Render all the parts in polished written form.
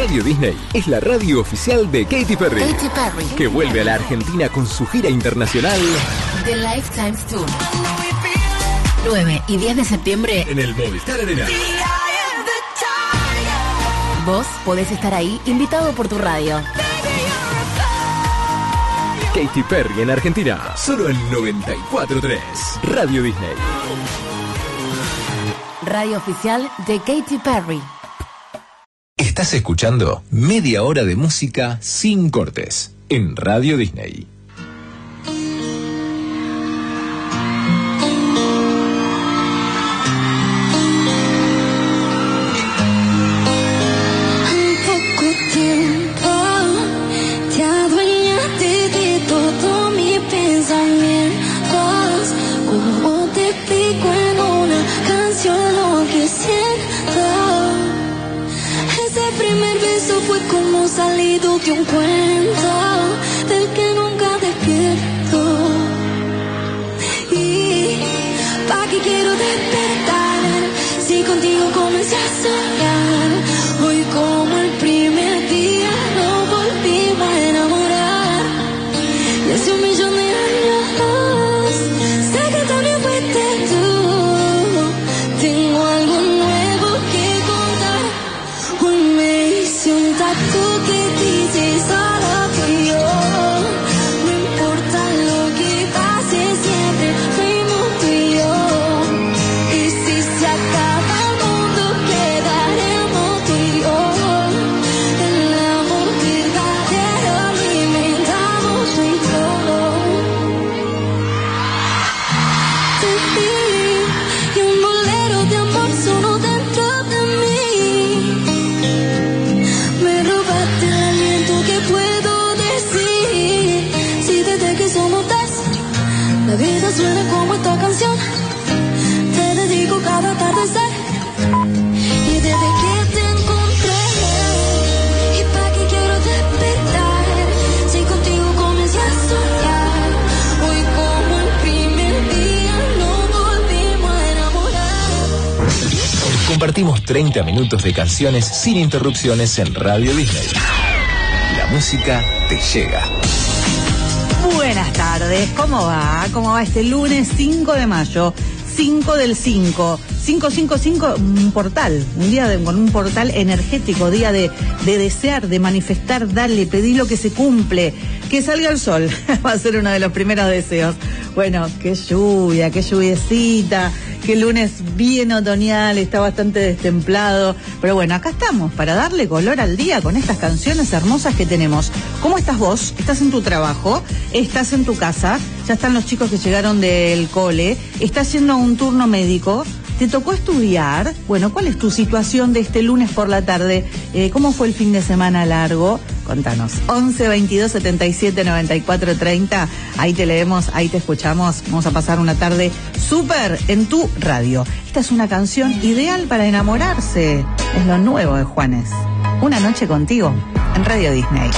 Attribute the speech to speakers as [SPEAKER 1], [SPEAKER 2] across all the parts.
[SPEAKER 1] Radio Disney es la radio oficial de Katy Perry.
[SPEAKER 2] Katy Perry,
[SPEAKER 1] que vuelve a la Argentina con su gira internacional
[SPEAKER 2] The Lifetime Tour. 9 y 10 de septiembre
[SPEAKER 1] en el Movistar Arena.
[SPEAKER 2] Vos podés estar ahí, invitado por tu radio.
[SPEAKER 1] Katy Perry en Argentina, solo en 94.3 Radio Disney.
[SPEAKER 2] Radio oficial de Katy Perry.
[SPEAKER 1] Estás escuchando media hora de música sin cortes en Radio Disney.
[SPEAKER 3] Salido de un cuento del que nunca despierto. Y ¿pa' qué quiero despertar si contigo comencé a soñar? Hoy como el primer día nos volvimos a enamorar. Y hace 1.000.000 de años sé que también fuiste tú. Tengo algo nuevo que contar. Hoy me hice un tatu que dice solo tú y yo. No importa lo que pase, siempre fuimos tú y yo. Y si se acaba el mundo, quedaremos tú y yo. El amor verdadero lo inventamos tú y yo. Te vi y un bolero de amor sonó dentro de mí. Me robaste el aliento que puedo decir. Si desde que somos dos, la vida suena como esta canción. Te dedico cada atardecer. Y desde que te encontré, ¿y pa' qué quiero despertar? Si contigo comencé a soñar. Hoy como el primer día nos volvimos a enamorar.
[SPEAKER 1] Compartimos 30 minutos de canciones sin interrupciones en Radio Disney. La música te llega.
[SPEAKER 4] Buenas tardes, ¿cómo va? ¿Cómo va este lunes 5 de mayo? 5 del 5. 555, un portal, un día con un portal energético, día de desear, de manifestar, darle, pedir lo que se cumple, que salga el sol, va a ser uno de los primeros deseos. Bueno, qué lluvia, qué lluviecita, qué lunes bien otoñal, está bastante destemplado, pero bueno, acá estamos para darle color al día con estas canciones hermosas que tenemos. ¿Cómo estás vos? ¿Estás en tu trabajo? ¿Estás en tu casa? ¿Ya están los chicos que llegaron del cole? ¿Estás yendo a un turno médico? ¿Te tocó estudiar? Bueno, ¿cuál es tu situación de este lunes por la tarde? ¿Cómo fue el fin de semana largo? Contanos. 11 22 77 94 30. Ahí te leemos, ahí te escuchamos. Vamos a pasar una tarde súper en tu radio. Esta es una canción ideal para enamorarse. Es lo nuevo de Juanes. Una noche contigo en Radio Disney.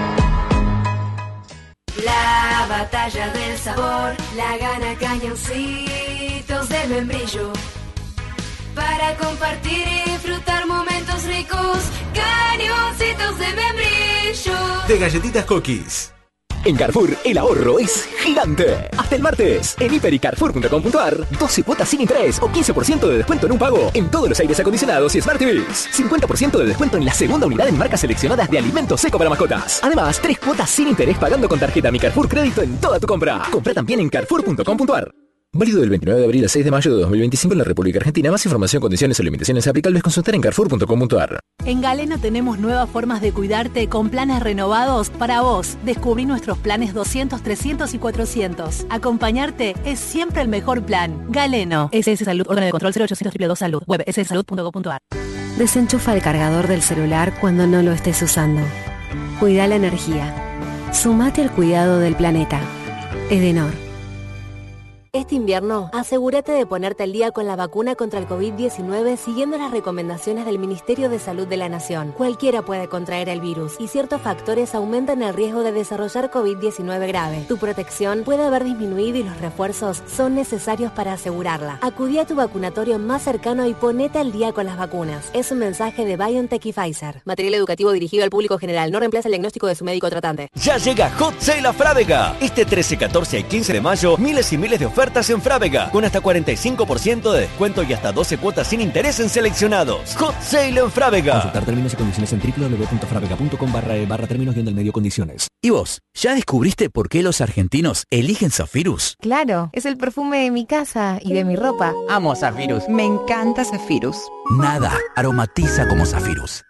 [SPEAKER 5] La batalla del sabor la gana Cañoncitos de Membrillo. Para compartir y disfrutar momentos ricos, Cañoncitos de Membrillo.
[SPEAKER 1] De galletitas Cookies. En Carrefour, el ahorro es gigante. Hasta el martes, en hiper y carrefour.com.ar, 12 cuotas sin interés o 15% de descuento en un pago en todos los aires acondicionados y Smart TVs. 50% de descuento en la segunda unidad en marcas seleccionadas de alimento seco para mascotas. Además, 3 cuotas sin interés pagando con tarjeta Mi Carrefour Crédito en toda tu compra. Compra también en carrefour.com.ar. Válido del 29 de abril al 6 de mayo de 2025 en la República Argentina. Más información, condiciones o limitaciones aplicables consultar en carrefour.com.ar.
[SPEAKER 6] En Galeno tenemos nuevas formas de cuidarte con planes renovados para vos. Descubrí nuestros planes 200, 300 y 400. Acompañarte es siempre el mejor plan. Galeno. SS Salud. Órgano de control 0800 222 Salud. Web sssalud.com.ar.
[SPEAKER 7] Desenchufa el cargador del celular cuando no lo estés usando. Cuida la energía. Sumate al cuidado del planeta. Edenor. Este invierno, asegúrate de ponerte al día con la vacuna contra el COVID-19 siguiendo las recomendaciones del Ministerio de Salud de la Nación. Cualquiera puede contraer el virus y ciertos factores aumentan el riesgo de desarrollar COVID-19 grave. Tu protección puede haber disminuido y los refuerzos son necesarios para asegurarla. Acudí a tu vacunatorio más cercano y ponete al día con las vacunas. Es un mensaje de BioNTech y Pfizer. Material educativo dirigido al público general. No reemplaza el diagnóstico de su médico tratante.
[SPEAKER 8] Ya llega Hot Sale a Frávega. Este 13, 14 y 15 de mayo, miles y miles de ofertas en Frávega, con hasta 45% de descuento y hasta 12 cuotas sin interés en seleccionados. Hot Sale en Frávega.
[SPEAKER 1] Consultar términos y condiciones en www.fravega.com/e/términos-condiciones.
[SPEAKER 9] ¿Y vos? ¿Ya descubriste por qué los argentinos eligen Zafirus?
[SPEAKER 10] Claro, es el perfume de mi casa y de mi ropa.
[SPEAKER 11] Amo Zafirus.
[SPEAKER 10] Me encanta Zafirus.
[SPEAKER 9] Nada aromatiza como Zafirus.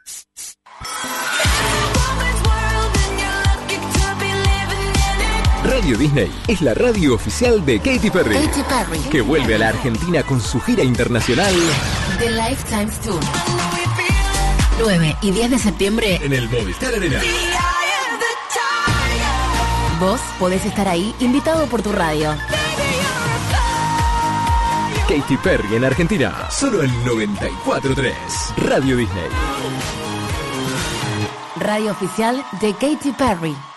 [SPEAKER 1] Radio Disney es la radio oficial de Katy Perry.
[SPEAKER 2] Katy Perry.
[SPEAKER 1] Que vuelve a la Argentina con su gira internacional
[SPEAKER 2] The Lifetime Tour. 9 y 10 de septiembre
[SPEAKER 1] en el Movistar Arena.
[SPEAKER 2] Vos podés estar ahí, invitado por tu radio.
[SPEAKER 1] Katy Perry en Argentina, solo en 94.3. Radio Disney.
[SPEAKER 2] Radio oficial de Katy Perry.